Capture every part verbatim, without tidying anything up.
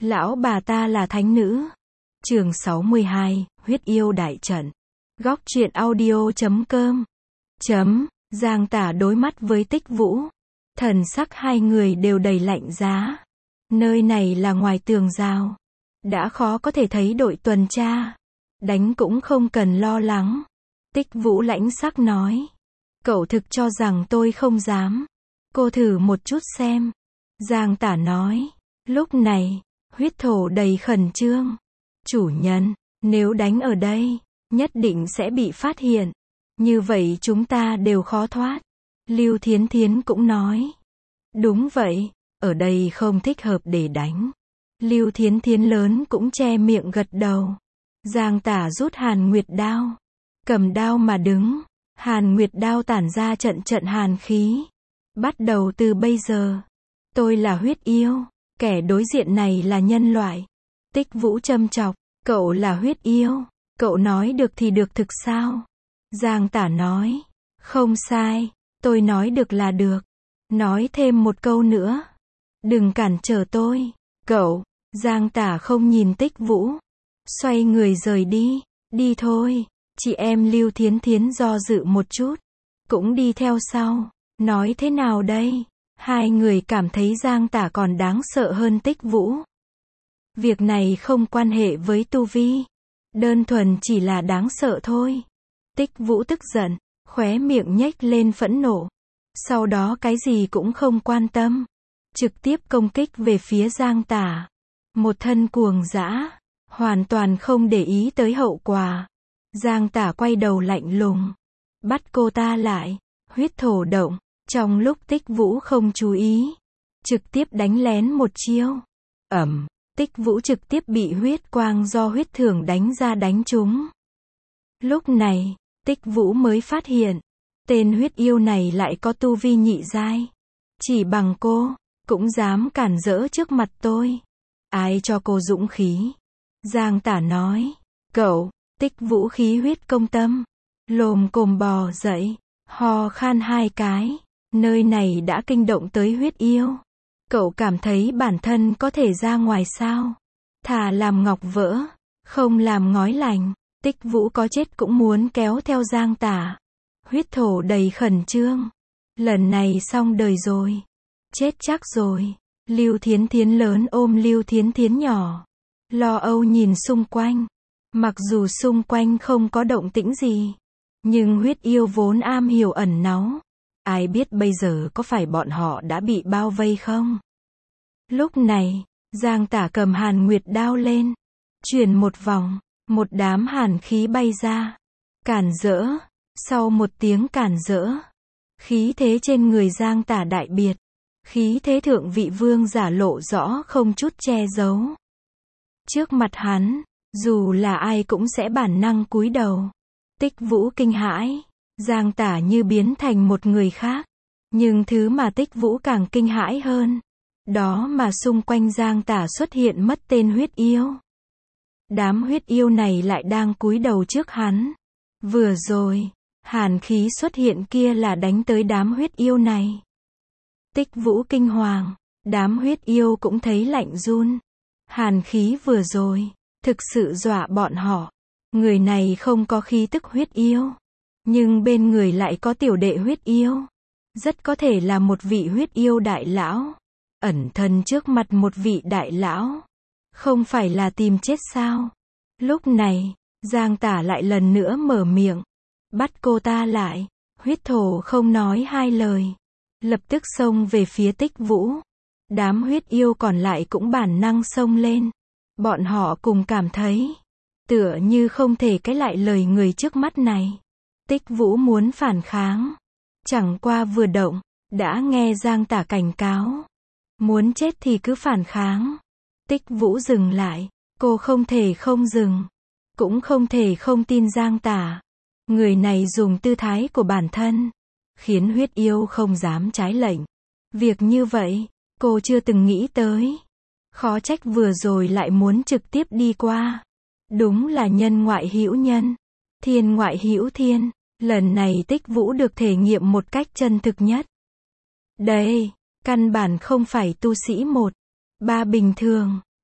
Lão bà ta là thánh nữ. Chương sáu mươi hai, huyết yêu đại trận. Góc truyện audio chấm com. Chấm, Giang Tả đối mắt với Tích Vũ. Thần sắc hai người đều đầy lạnh giá. Nơi này là ngoài tường rào. Đã khó có thể thấy đội tuần tra. Đánh cũng không cần lo lắng. Tích Vũ lãnh sắc nói. Cậu thực cho rằng tôi không dám. Cô thử một chút xem. Giang Tả nói. Lúc này, huyết thổ đầy khẩn trương. Chủ nhân, nếu đánh ở đây, nhất định sẽ bị phát hiện. Như vậy chúng ta đều khó thoát. Lưu Thiến Thiến cũng nói. Đúng vậy, ở đây không thích hợp để đánh. Lưu Thiến Thiến lớn cũng che miệng gật đầu. Giang Tả rút Hàn Nguyệt đao. Cầm đao mà đứng. Hàn Nguyệt đao tản ra trận trận hàn khí. Bắt đầu từ bây giờ. Tôi là huyết yêu. Kẻ đối diện này là nhân loại. Tích Vũ châm chọc. Cậu là huyết yêu. Cậu nói được thì được thực sao? Giang Tả nói. Không sai. Tôi nói được là được. Nói thêm một câu nữa. Đừng cản trở tôi. Cậu. Giang Tả không nhìn Tích Vũ. Xoay người rời đi. Đi thôi. Chị em Lưu Thiến Thiến do dự một chút. Cũng đi theo sau. Nói thế nào đây? Hai người cảm thấy Giang Tả còn đáng sợ hơn Tích Vũ. Việc này không quan hệ với tu vi. Đơn thuần chỉ là đáng sợ thôi. Tích Vũ tức giận. Khóe miệng nhếch lên phẫn nộ. Sau đó cái gì cũng không quan tâm. Trực tiếp công kích về phía Giang Tả. Một thân cuồng dã. Hoàn toàn không để ý tới hậu quả. Giang Tả quay đầu lạnh lùng. Bắt cô ta lại. Huyết thổ động. Trong lúc Tích Vũ không chú ý. Trực tiếp đánh lén một chiêu. Ẩm. Tích Vũ trực tiếp bị huyết quang do huyết thưởng đánh ra đánh trúng. Lúc này, Tích Vũ mới phát hiện. Tên huyết yêu này lại có tu vi nhị giai. Chỉ bằng cô, cũng dám cản rỡ trước mặt tôi. Ai cho cô dũng khí? Giang Tả nói. Cậu. Tích Vũ khí huyết công tâm. Lồm cồm bò dậy. Ho khan hai cái. Nơi này đã kinh động tới huyết yêu. Cậu cảm thấy bản thân có thể ra ngoài sao? Thà làm ngọc vỡ. Không làm ngói lành. Tích Vũ có chết cũng muốn kéo theo Giang Tả. Huyết thổ đầy khẩn trương. Lần này xong đời rồi. Chết chắc rồi. Lưu Thiến Thiến lớn ôm Lưu Thiến Thiến nhỏ. Lo âu nhìn xung quanh. Mặc dù xung quanh không có động tĩnh gì. Nhưng huyết yêu vốn am hiểu ẩn náu. Ai biết bây giờ có phải bọn họ đã bị bao vây không? Lúc này, Giang Tả cầm Hàn Nguyệt đao lên. Chuyển một vòng. Một đám hàn khí bay ra. Cản rỡ. Sau một tiếng cản rỡ. Khí thế trên người Giang Tả đại biệt. Khí thế thượng vị vương giả lộ rõ không chút che giấu. Trước mặt hắn, dù là ai cũng sẽ bản năng cúi đầu. Tích Vũ kinh hãi. Giang Tả như biến thành một người khác. Nhưng thứ mà Tích Vũ càng kinh hãi hơn. Đó mà xung quanh Giang Tả xuất hiện mất tên huyết yêu. Đám huyết yêu này lại đang cúi đầu trước hắn. Vừa rồi, hàn khí xuất hiện kia là đánh tới đám huyết yêu này. Tích Vũ kinh hoàng. Đám huyết yêu cũng thấy lạnh run. Hàn khí vừa rồi, thực sự dọa bọn họ. Người này không có khí tức huyết yêu. Nhưng bên người lại có tiểu đệ huyết yêu. Rất có thể là một vị huyết yêu đại lão. Ẩn thân trước mặt một vị đại lão. Không phải là tìm chết sao? Lúc này, Giang Tả lại lần nữa mở miệng. Bắt cô ta lại. Huyết thổ không nói hai lời. Lập tức xông về phía Tích Vũ. Đám huyết yêu còn lại cũng bản năng xông lên. Bọn họ cùng cảm thấy. Tựa như không thể cãi lại lời người trước mắt này. Tích Vũ muốn phản kháng. Chẳng qua vừa động. Đã nghe Giang Tả cảnh cáo. Muốn chết thì cứ phản kháng. Tích Vũ dừng lại. Cô không thể không dừng. Cũng không thể không tin Giang Tả. Người này dùng tư thái của bản thân. Khiến huyết yêu không dám trái lệnh. Việc như vậy, cô chưa từng nghĩ tới. Khó trách vừa rồi lại muốn trực tiếp đi qua. Đúng là nhân ngoại hữu nhân. Thiên ngoại hữu thiên. Lần này Tích Vũ được thể nghiệm một cách chân thực nhất. Đây, căn bản không phải tu sĩ một. Ba bình thường.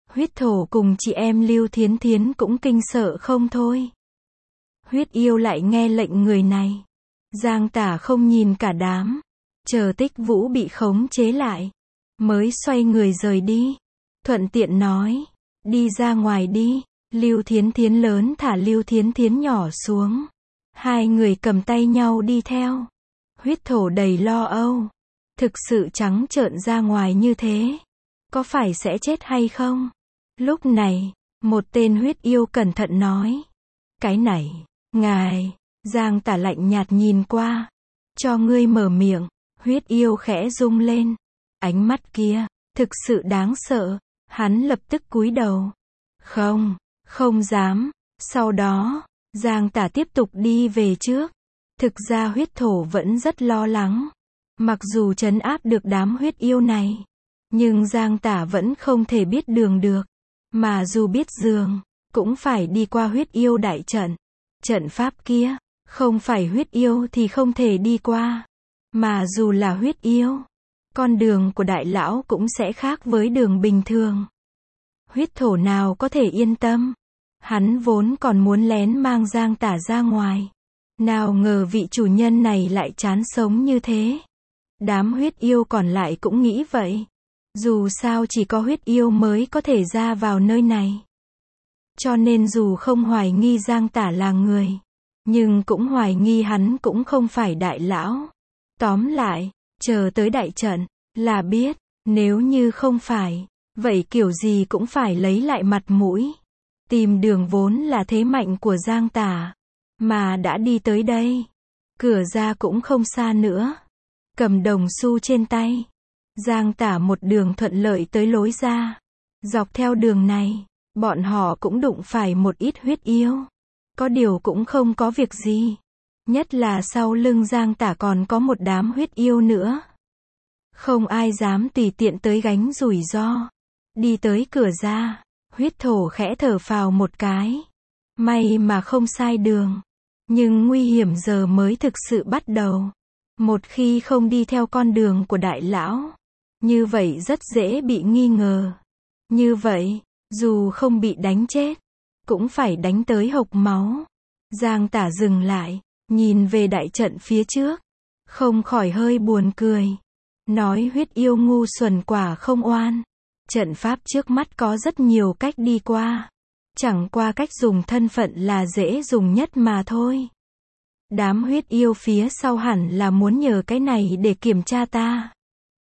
Huyết Thổ cùng chị em Lưu Thiến Thiến cũng kinh sợ không thôi. Huyết Yêu lại nghe lệnh người này. Giang Tả không nhìn cả đám, chờ Tích Vũ bị khống chế lại, mới xoay người rời đi. Thuận tiện nói, đi ra ngoài đi. Lưu Thiến Thiến lớn thả Lưu Thiến Thiến nhỏ xuống. Hai người cầm tay nhau đi theo. Huyết Thổ đầy lo âu. Thực sự trắng trợn ra ngoài như thế, có phải sẽ chết hay không? Lúc này, một tên Huyết Yêu cẩn thận nói. Cái này, ngài, Giang Tả lạnh nhạt nhìn qua. Cho ngươi mở miệng. Huyết Yêu khẽ rung lên. Ánh mắt kia, thực sự đáng sợ. Hắn lập tức cúi đầu. Không, không dám. Sau đó, Giang Tả tiếp tục đi về trước. Thực ra Huyết Thổ vẫn rất lo lắng. Mặc dù trấn áp được đám Huyết Yêu này, nhưng Giang Tả vẫn không thể biết đường được. Mà dù biết đường, cũng phải đi qua Huyết Yêu đại trận. Trận pháp kia, không phải Huyết Yêu thì không thể đi qua. Mà dù là Huyết Yêu, con đường của đại lão cũng sẽ khác với đường bình thường. Huyết Thổ nào có thể yên tâm. Hắn vốn còn muốn lén mang Giang Tả ra ngoài. Nào ngờ vị chủ nhân này lại chán sống như thế. Đám Huyết Yêu còn lại cũng nghĩ vậy. Dù sao chỉ có Huyết Yêu mới có thể ra vào nơi này. Cho nên dù không hoài nghi Giang Tả là người, nhưng cũng hoài nghi hắn cũng không phải đại lão. Tóm lại, chờ tới đại trận, là biết, nếu như không phải, vậy kiểu gì cũng phải lấy lại mặt mũi. Tìm đường vốn là thế mạnh của Giang Tả, mà đã đi tới đây. Cửa ra cũng không xa nữa. Cầm đồng xu trên tay, Giang Tả một đường thuận lợi tới lối ra. Dọc theo đường này, bọn họ cũng đụng phải một ít Huyết Yêu. Có điều cũng không có việc gì. Nhất là sau lưng Giang Tả còn có một đám Huyết Yêu nữa. Không ai dám tùy tiện tới gánh rủi ro. Đi tới cửa ra, Huyết Thổ khẽ thở phào một cái. May mà không sai đường. Nhưng nguy hiểm giờ mới thực sự bắt đầu. Một khi không đi theo con đường của đại lão, như vậy rất dễ bị nghi ngờ. Như vậy, dù không bị đánh chết, cũng phải đánh tới hộc máu. Giang Tả dừng lại, nhìn về đại trận phía trước, không khỏi hơi buồn cười. Nói Huyết Yêu ngu xuẩn quả không oan. Trận pháp trước mắt có rất nhiều cách đi qua. Chẳng qua cách dùng thân phận là dễ dùng nhất mà thôi. Đám Huyết Yêu phía sau hẳn là muốn nhờ cái này để kiểm tra ta.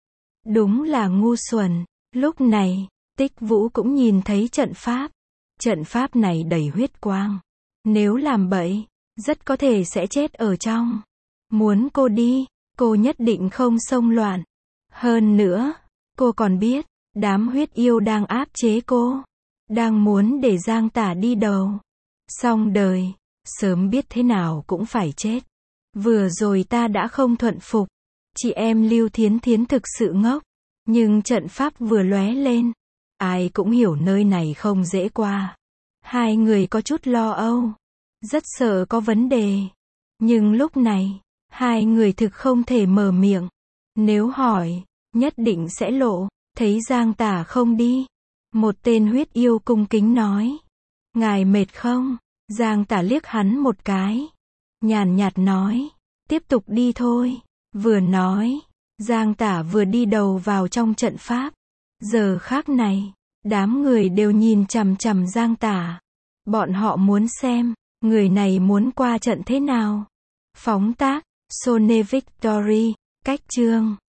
Đúng là ngu xuẩn. Lúc này, Tích Vũ cũng nhìn thấy trận pháp. Trận pháp này đầy huyết quang. Nếu làm bậy, rất có thể sẽ chết ở trong. Muốn cô đi, cô nhất định không xông loạn. Hơn nữa, cô còn biết, đám Huyết Yêu đang áp chế cô. Đang muốn để Giang Tả đi đầu. Xong đời, sớm biết thế nào cũng phải chết. Vừa rồi ta đã không thuận phục. Chị em Lưu Thiến Thiến thực sự ngốc. Nhưng trận pháp vừa lóe lên. Ai cũng hiểu nơi này không dễ qua. Hai người có chút lo âu. Rất sợ có vấn đề. Nhưng lúc này, hai người thực không thể mở miệng. Nếu hỏi, nhất định sẽ lộ. Thấy Giang Tả không đi. Một tên Huyết Yêu cung kính nói. Ngài mệt không? Giang Tả liếc hắn một cái. Nhàn nhạt nói. Tiếp tục đi thôi. Vừa nói, Giang Tả vừa đi đầu vào trong trận pháp. Giờ khác này, đám người đều nhìn chằm chằm Giang Tả. Bọn họ muốn xem, người này muốn qua trận thế nào. Phóng tác, Sone Victory, cách chương.